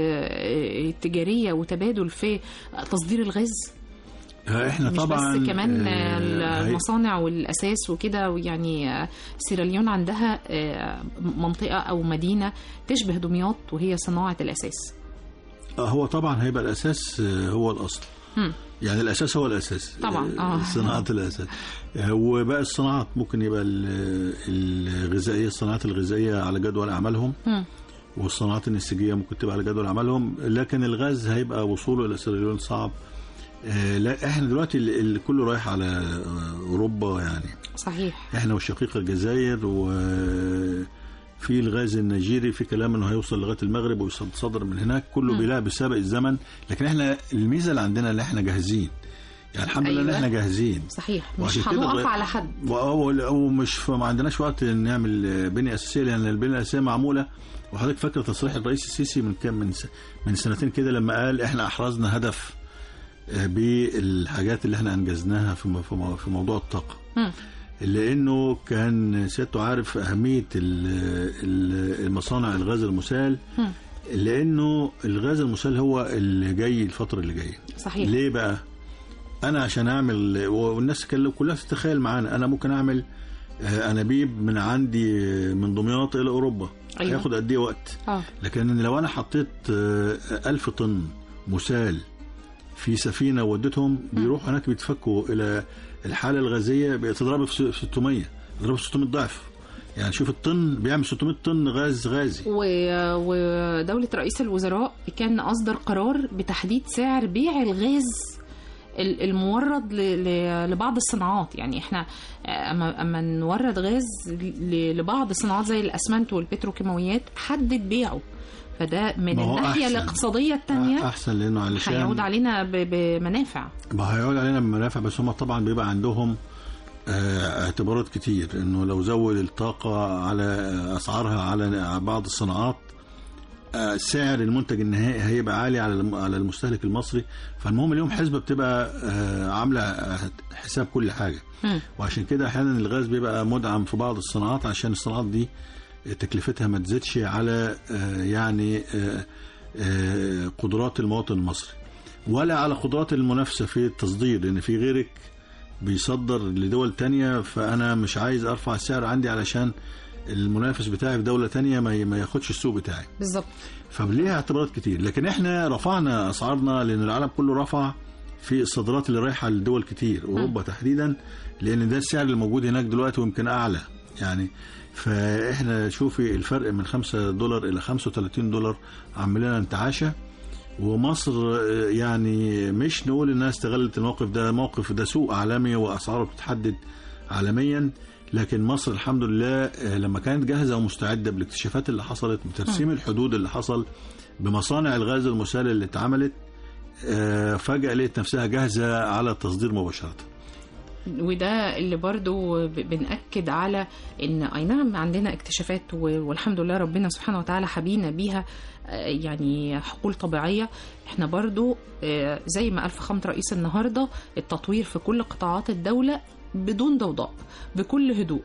تجارية وتبادل في تصدير الغاز؟ احنا مش طبعا بس كمان المصانع والأساس وكده. يعني سيراليون عندها منطقة أو مدينة تشبه دمياط وهي صناعة الأساس. هو طبعا هيبقى الأساس هو الأصل. يعني الأساس هو الأساس طبعا. صناعة الأساس. وبقى الصناعات ممكن يبقى الغذائية، الصناعات الغذائية على جدول أعمالهم، والصناعات النسيجية ممكن تبقى على جدول أعمالهم، لكن الغاز هيبقى وصوله إلى سيراليون صعب. لا احنا دلوقتي الكل رايح على أوروبا يعني. صحيح. احنا والشقيقة الجزائر، وفي الغاز النيجيري في كلام انه هيوصل لغايه المغرب ويصدر من هناك، كله بيلاقي بسابق الزمن. لكن احنا الميزه اللي عندنا اللي احنا جاهزين، يعني الحمد لله ان احنا جاهزين. صحيح. مش هنقف على حد، ومش ما عندناش وقت نعمل بنيه اساسيه، لان البنيه الاساسيه معموله. وحضرتك فاكر تصريح الرئيس السيسي من كام من سنتين كده لما قال احنا احرزنا هدف بالحاجات اللي احنا انجزناها في موضوع الطاقه. لانه كان سيادته عارف اهميه المصانع الغاز المسال، لانه الغاز المسال هو اللي جاي الفتره اللي جايه. صحيح. ليه بقى؟ انا عشان اعمل، والناس كلها تتخيل معانا، انا ممكن اعمل انابيب من عندي من دمياط الى اوروبا. أيوة. هياخد قد ايه وقت؟ لكن لو انا حطيت 1000 طن مسال في سفينه وديتهم، بيروحوا هناك بيتفكوا الى الحاله الغازيه بتضرب في 600 ضعف. يعني شوف الطن بيعمل 600 طن غازي. ودولة رئيس الوزراء كان أصدر قرار بتحديد سعر بيع الغاز المورد لبعض الصناعات. يعني احنا اما نورد غاز لبعض الصناعات زي الاسمنت والبتروكيماويات حدد بيعه، فده من الناحيه الاقتصاديه الثانيه احسن، لانه علشان هيعود علينا بمنافع. ما هيعود علينا بمنافع، بس هم طبعا بيبقى عندهم اعتبارات كتير، انه لو زود الطاقه على اسعارها على بعض الصناعات سعر المنتج النهائي هيبقى عالي على المستهلك المصري. فالمهم اليوم حسبة بتبقى عاملة حساب كل حاجة، وعشان كده احيانا الغاز بيبقى مدعم في بعض الصناعات عشان الصناعات دي تكلفتها ما تزيدش على يعني قدرات المواطن المصري، ولا على قدرات المنافسة في التصدير، لأن في غيرك بيصدر لدول تانية، فأنا مش عايز أرفع السعر عندي علشان المنافس بتاعي في دولة تانية ما ياخدش السوق بتاعي. بالظبط. فليها اعتبارات كتير، لكن احنا رفعنا أسعارنا لأن العالم كله رفع في الصادرات اللي رايحة لدول كتير، أوروبا تحديدا، لأن ده السعر اللي موجود هناك دلوقتي ويمكن أعلى يعني. فإحنا شوفي الفرق من $5 إلى $35 عامل لنا انتعاشة. ومصر يعني مش نقول الناس استغلت الموقف ده، موقف ده سوق عالمي وأسعاره بتتحدد عالميا، لكن مصر الحمد لله لما كانت جاهزة ومستعدة بالاكتشافات اللي حصلت، بترسيم الحدود اللي حصل، بمصانع الغاز المسال اللي اتعملت، فجأة لقيت نفسها جاهزة على التصدير مباشرة. وده اللي برضو بنأكد على ان اي نعم عندنا اكتشافات والحمد لله ربنا سبحانه وتعالى حبينا بيها، يعني حقول طبيعية. احنا برضو زي ما قال فخامة رئيس النهاردة، التطوير في كل قطاعات الدولة بدون ضوضاء، بكل هدوء،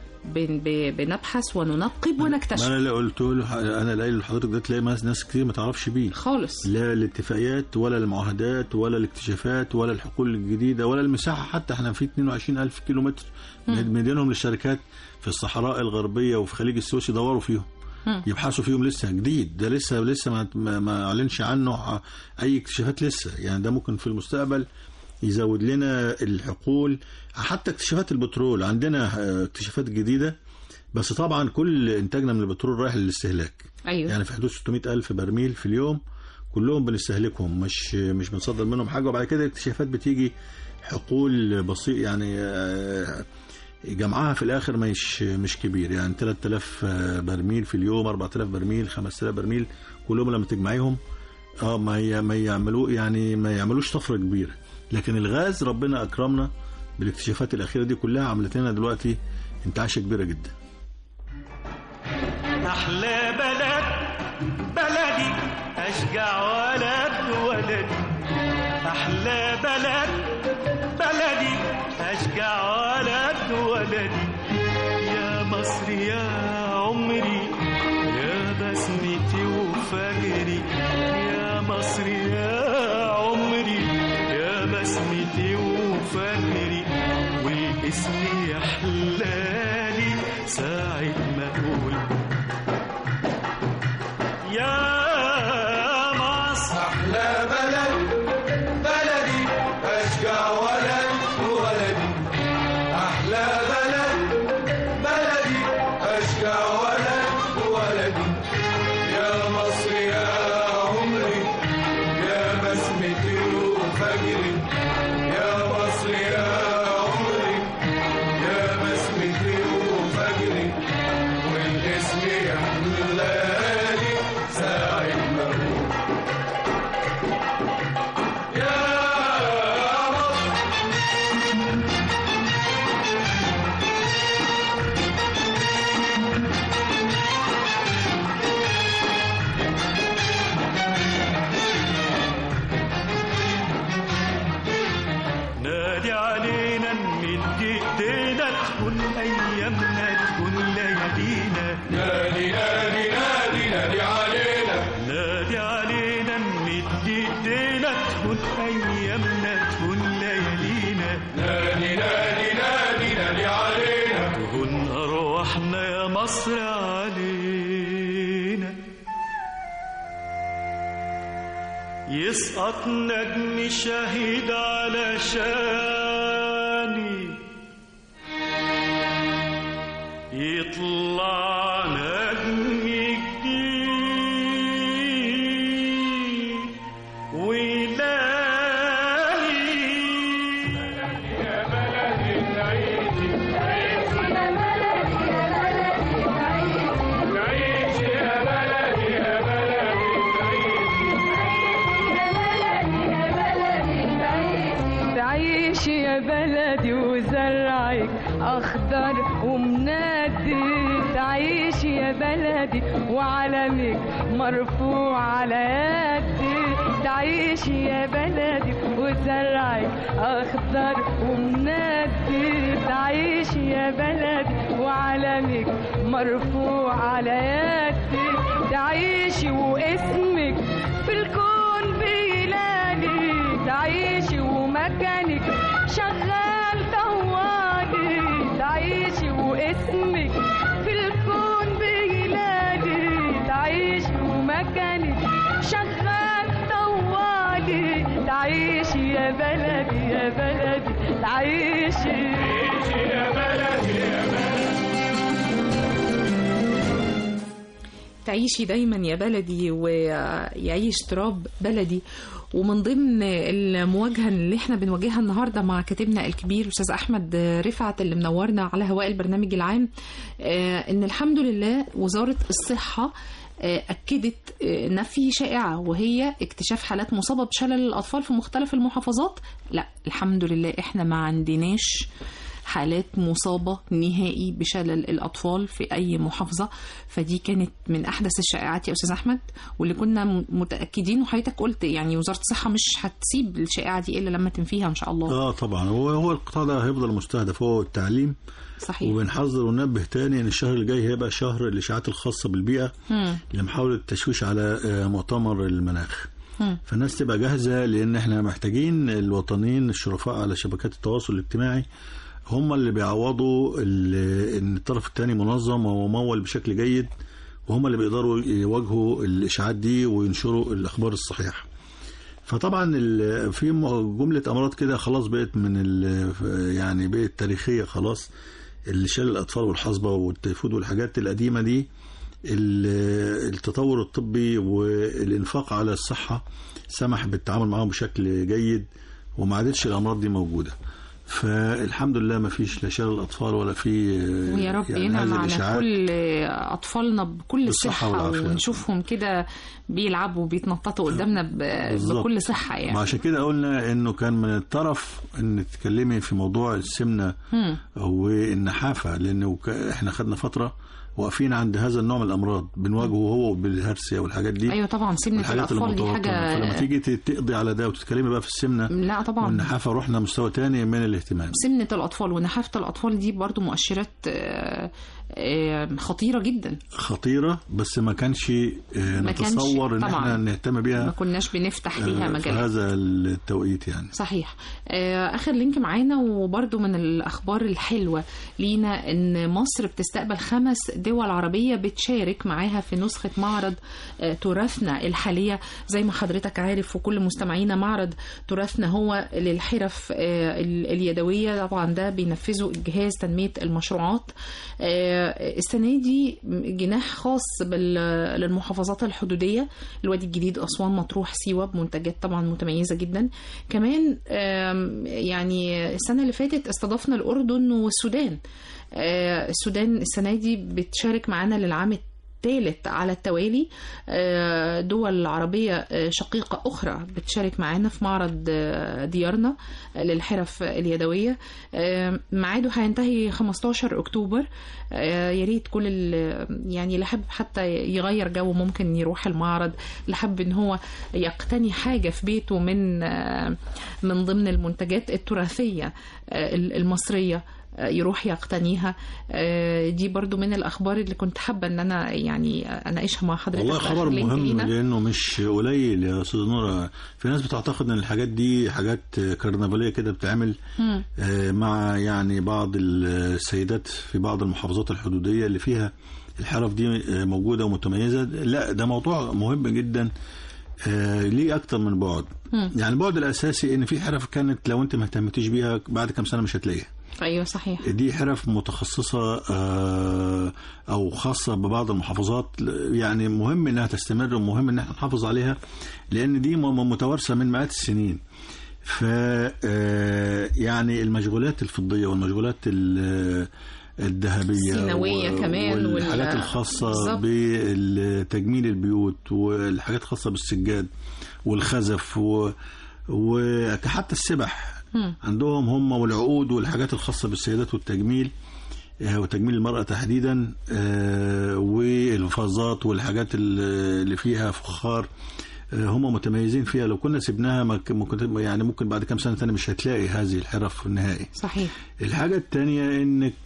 بنبحث وننقب ونكتشف. انا اللي قلت له، انا اللي قايل لحضرتك ده تلاقي ناس كتير ما تعرفش بيه خالص، لا الاتفاقيات ولا المعاهدات ولا الاكتشافات ولا الحقول الجديدة ولا المساحة. حتى احنا في 22,000 كيلومتر مدينهم للشركات في الصحراء الغربية وفي خليج السويس يدوروا فيهم، يبحثوا فيهم، لسه جديد ده، لسه ما اعلنش عنه اي اكتشافات لسه. يعني ده ممكن في المستقبل يزود لنا الحقول. حتى اكتشافات البترول عندنا اكتشافات جديدة، بس طبعا كل انتاجنا من البترول رايح للاستهلاك. أيوة. يعني في حدود 600,000 برميل في اليوم كلهم بنستهلكهم، مش بنصدر منهم حاجة. وبعد كده اكتشافات بتيجي حقول بسيط، يعني جمعها في الآخر مش كبير، يعني 3000 برميل في اليوم، 4000 برميل، 5000 برميل، كلهم لما تجمعيهم ما يعملوش طفرة كبيرة. لكن الغاز ربنا أكرمنا بالاكتشافات الأخيرة دي كلها، عملت لنا دلوقتي انتعاشة كبيرة جدا. أحلى بلدي أشجع ولدي، أحلى بلدي أشجع ولدي، يا مصر يا عمري يا بسمتي وفجري، يا مصر يا عمري يا بسمتي وفجري، والاسم يحلالي ساعة ما أقول يا مصر. أحلى بلدي أشجع ولدي، أحلى بلدي أشجع ولدي، يا مصر يا عمري يا بسمتي وفجري، يا مصر يا عمري يا بسمتي وفجري، والاسم يحلالي ساعة ما أقول يا نادي علينا نمد ايدينا، تكون ايامنا تكون ليالينا، نادي نادي نادي نادي علينا، نادي علينا نمد ايدينا، تكون ايامنا تكون ليالينا، نادي نادي نادي نادي علينا، تهون ارواحنا يا مصر علينا، يسقط نجم شهيد على شاني، يطلع نجم جديد ويلاقي أخضر ومنادي تعيش يا بلدي وعلمك مرفوع على يدي تعيش يا بلدي وزرعك أخضر ومنادي تعيش يا بلدي وعلمك مرفوع على يدي تعيشي واسمك في الكون بيلاني تعيشي ومكانك شغال طوالي تعيشي واسمك في الكون بيلاني تعيشي ومكانك شغال طوالي تعيشي يا بلدي يا بلدي تعيشي يا بلدي يا بلدي تعيشي دايما يا بلدي ويعيش تراب بلدي. ومن ضمن المواجهة اللي احنا بنواجهها النهاردة مع كاتبنا الكبير أستاذ أحمد رفعت اللي منورنا على هواء البرنامج العام، ان الحمد لله وزارة الصحة أكدت نفي شائعة وهي اكتشاف حالات مصابة بشلل الأطفال في مختلف المحافظات. لا الحمد لله احنا ما عندناش حالات مصابة نهائي بشلل الأطفال في أي محافظة. فدي كانت من أحدث الشائعات يا أستاذ أحمد واللي كنا متأكدين وحضرتك قلت يعني وزارة الصحة مش هتسيب الشائعة دي إلا لما تنفيها إن شاء الله. طبعا هو القطاع ده هيفضل مستهدف هو التعليم. صحيح. وبنحذر وننبه تاني ان الشهر الجاي هيبقى شهر الاشاعات الخاصه بالبيئه لمحاوله التشويش على مؤتمر المناخ. فالناس تبقى جاهزه لان احنا محتاجين الوطنيين الشرفاء على شبكات التواصل الاجتماعي هم اللي بيعوضوا ان الطرف الثاني منظم وممول بشكل جيد وهم اللي بيقدروا يواجهوا الاشاعات دي وينشروا الاخبار الصحيحه. فطبعا في جمله امراض كده خلاص بقت من يعني بقت تاريخيه خلاص، الشلل الاطفال والحصبه والتيفود والحاجات القديمه دي. التطور الطبي والانفاق على الصحه سمح بالتعامل معهم بشكل جيد وما عادتش الامراض دي موجوده. فالحمد لله ما فيش لا شلل الاطفال ولا في ويا رب ينعم على كل اطفالنا بكل صحه ونشوفهم كده بيلعبوا وبيتنططوا قدامنا بكل صحه يعني. عشان كده قلنا انه كان من الطرف ان تتكلمي في موضوع السمنه والنحافه لانه احنا خدنا فتره واقفين عند هذا النوع من الامراض بنواجهه هو بالهرسيا والحاجات دي. ايوه طبعا سمنه الاطفال دي حاجه فلما تيجي تقضي على ده وتتكلمي بقى في السمنه لا طبعا والنحافه رحنا مستوى تاني من الاهتمام. سمنه الاطفال ونحافه الاطفال دي برضو مؤشرات خطيره جدا. خطيره بس ما كانش نتصور ان احنا نهتم بيها، ما كناش بنفتح ليها مجال في هذا التوقيت يعني. صحيح. اخر لينك معانا وبرضو من الاخبار الحلوه لينا ان مصر بتستقبل 5 دول عربيه بتشارك معاها في نسخه معرض تراثنا الحاليه. زي ما حضرتك عارف وكل مستمعينا معرض تراثنا هو للحرف اليدويه، طبعا ده بينفذه جهاز تنميه المشروعات. السنة دي جناح خاص للمحافظات الحدودية، الوادي الجديد، أسوان، مطروح، سيوة، بمنتجات طبعا متميزة جدا. كمان يعني السنة اللي فاتت استضفنا الأردن والسودان. السودان السنة دي بتشارك معنا للعام الثالث على التوالي. دول عربية شقيقة أخرى بتشارك معانا في معرض ديارنا للحرف اليدوية. ميعاده هينتهي 15 أكتوبر. يا ريت كل يعني اللي حب حتى يغير جو ممكن يروح المعرض، اللي حب ان هو يقتني حاجة في بيته من ضمن المنتجات التراثية المصرية يروح يقتنيها. دي برضو من الأخبار اللي كنت حابة أن أنا يعني أناقشها مع حضرتك. والله خبر مهم لأنه مش قليل يا أستاذ نورة. في ناس بتعتقد أن الحاجات دي حاجات كرنفالية كده بتعمل مع يعني بعض السيدات في بعض المحافظات الحدودية اللي فيها الحرف دي موجودة ومتميزة. لا، ده موضوع مهم جدا ليه أكتر من بعد. يعني البعد الأساسي أن في حرف كانت لو أنت ما اهتمتيش بيها بعد كم سنة مش هتلاقيها. أيوة صحيح. دي حرف متخصصة أو خاصة ببعض المحافظات، يعني مهم إنها تستمر ومهم إن احنا نحافظ عليها لأن دي متوارثة من مئات السنين. يعني المشغولات الفضية والمشغولات الذهبية السينوية كمان والحاجات الخاصة بتجميل البيوت والحاجات الخاصة بالسجاد والخزف وحتى السبح عندهم هم والعقود والحاجات الخاصة بالسيدات والتجميل. وتجميل المرأة تحديدا، والفازات والحاجات اللي فيها فخار، هم متميزين فيها. لو كنا سبناها ممكن بعد كام سنة تانية مش هتلاقي هذه الحرف النهائي. صحيح. الحاجة التانية انك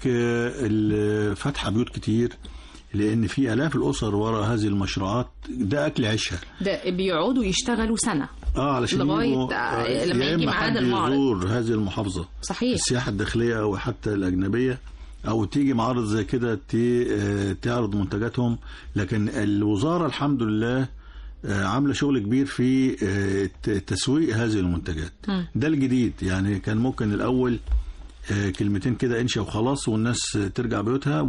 فتح بيوت كتير، لان في الاف الاسر وراء هذه المشروعات، ده اكل عيشها، ده بيقعدوا يشتغلوا سنة علشان لغاية لما يجي ميعاد المعرض يزور هذه المحافظة. صحيح. السياحة الداخلية او حتى الاجنبية، او تيجي معارض زي كده تعرض منتجاتهم. لكن الوزارة الحمد لله عاملة شغل كبير في تسويق هذه المنتجات. ده الجديد. يعني كان ممكن الأول كلمتين كده انشا وخلاص والناس ترجع بيوتها،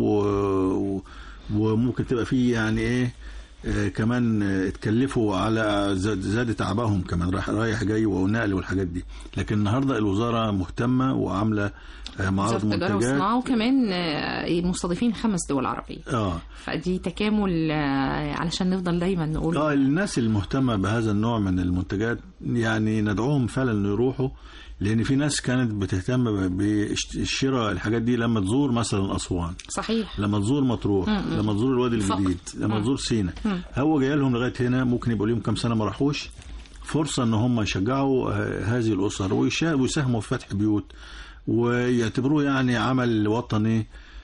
وممكن تبقى فيه يعني ايه كمان اتكلفوا على زاد تعبهم كمان رايح جاي ونقل والحاجات دي. لكن النهارده الوزارة مهتمة وعاملة معارض منتجات، تجارة وصناعة، وكمان مستضيفين 5 دول عربية. فدي تكامل علشان نفضل دايما نقول الناس المهتمة بهذا النوع من المنتجات يعني ندعوهم فعلا انه يروحوا، لان في ناس كانت بتهتم بالشراء الحاجات دي لما تزور مثلا اسوان. صحيح. لما تزور مطروح، لما تزور الوادي الجديد، لما تزور سينا. هو جاي لهم لغايه هنا، ممكن يبقوا لهم كام سنه ما راحوش، فرصه ان هم يشجعوا هذه الاسر ويساهموا في فتح بيوت ويعتبروه يعني عمل وطني،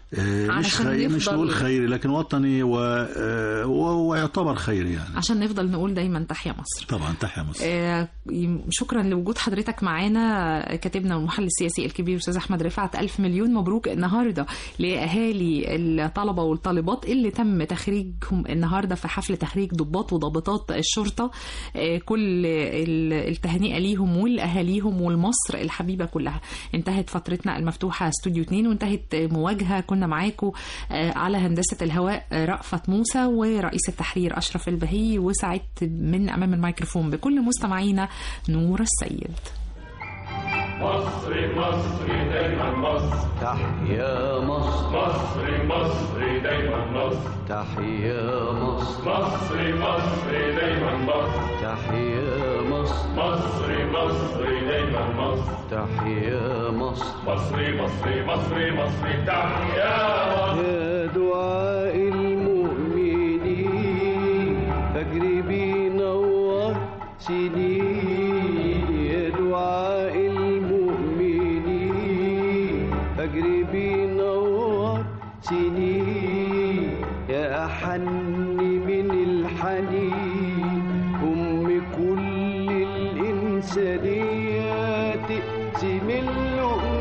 مش نقول خيري لكن وطني ويعتبر خيري يعني، عشان نفضل نقول دايما تحيا مصر. طبعا تحيا مصر. شكرا لوجود حضرتك معانا، كاتبنا والمحلل السياسي الكبير استاذ احمد رفعت. 1000 مليون مبروك النهارده لاهالي الطلبه والطالبات اللي تم تخريجهم النهارده في حفل تخريج ضباط وضابطات الشرطه. كل التهنئه ليهم ولاهاليهم والمصر الحبيبه كلها. انتهت فترتنا المفتوحه استوديو 2، وانتهت مواجهه كنا معاكم على هندسة الهواء رأفت موسى، ورئيس التحرير أشرف البهي، وسعدت من أمام الميكروفون بكل مستمعينا نور السيد. مصر مصر دايما مصر، تحيا مصر. مصر مصر دايما مصر، تحيا مصر. مصر مصر دايما مصر، تحيا مصر. مصر مصر دايما مصر، تحيا مصر. مصر مصر مصر مصر تحيا مصر. يا دعاء المؤمنين فجر بينور سنين، يا دعاء المؤمنين فجر بينور سنين، يا أحن من الحنين أم كل الإنسانيات، تقسم اللقمة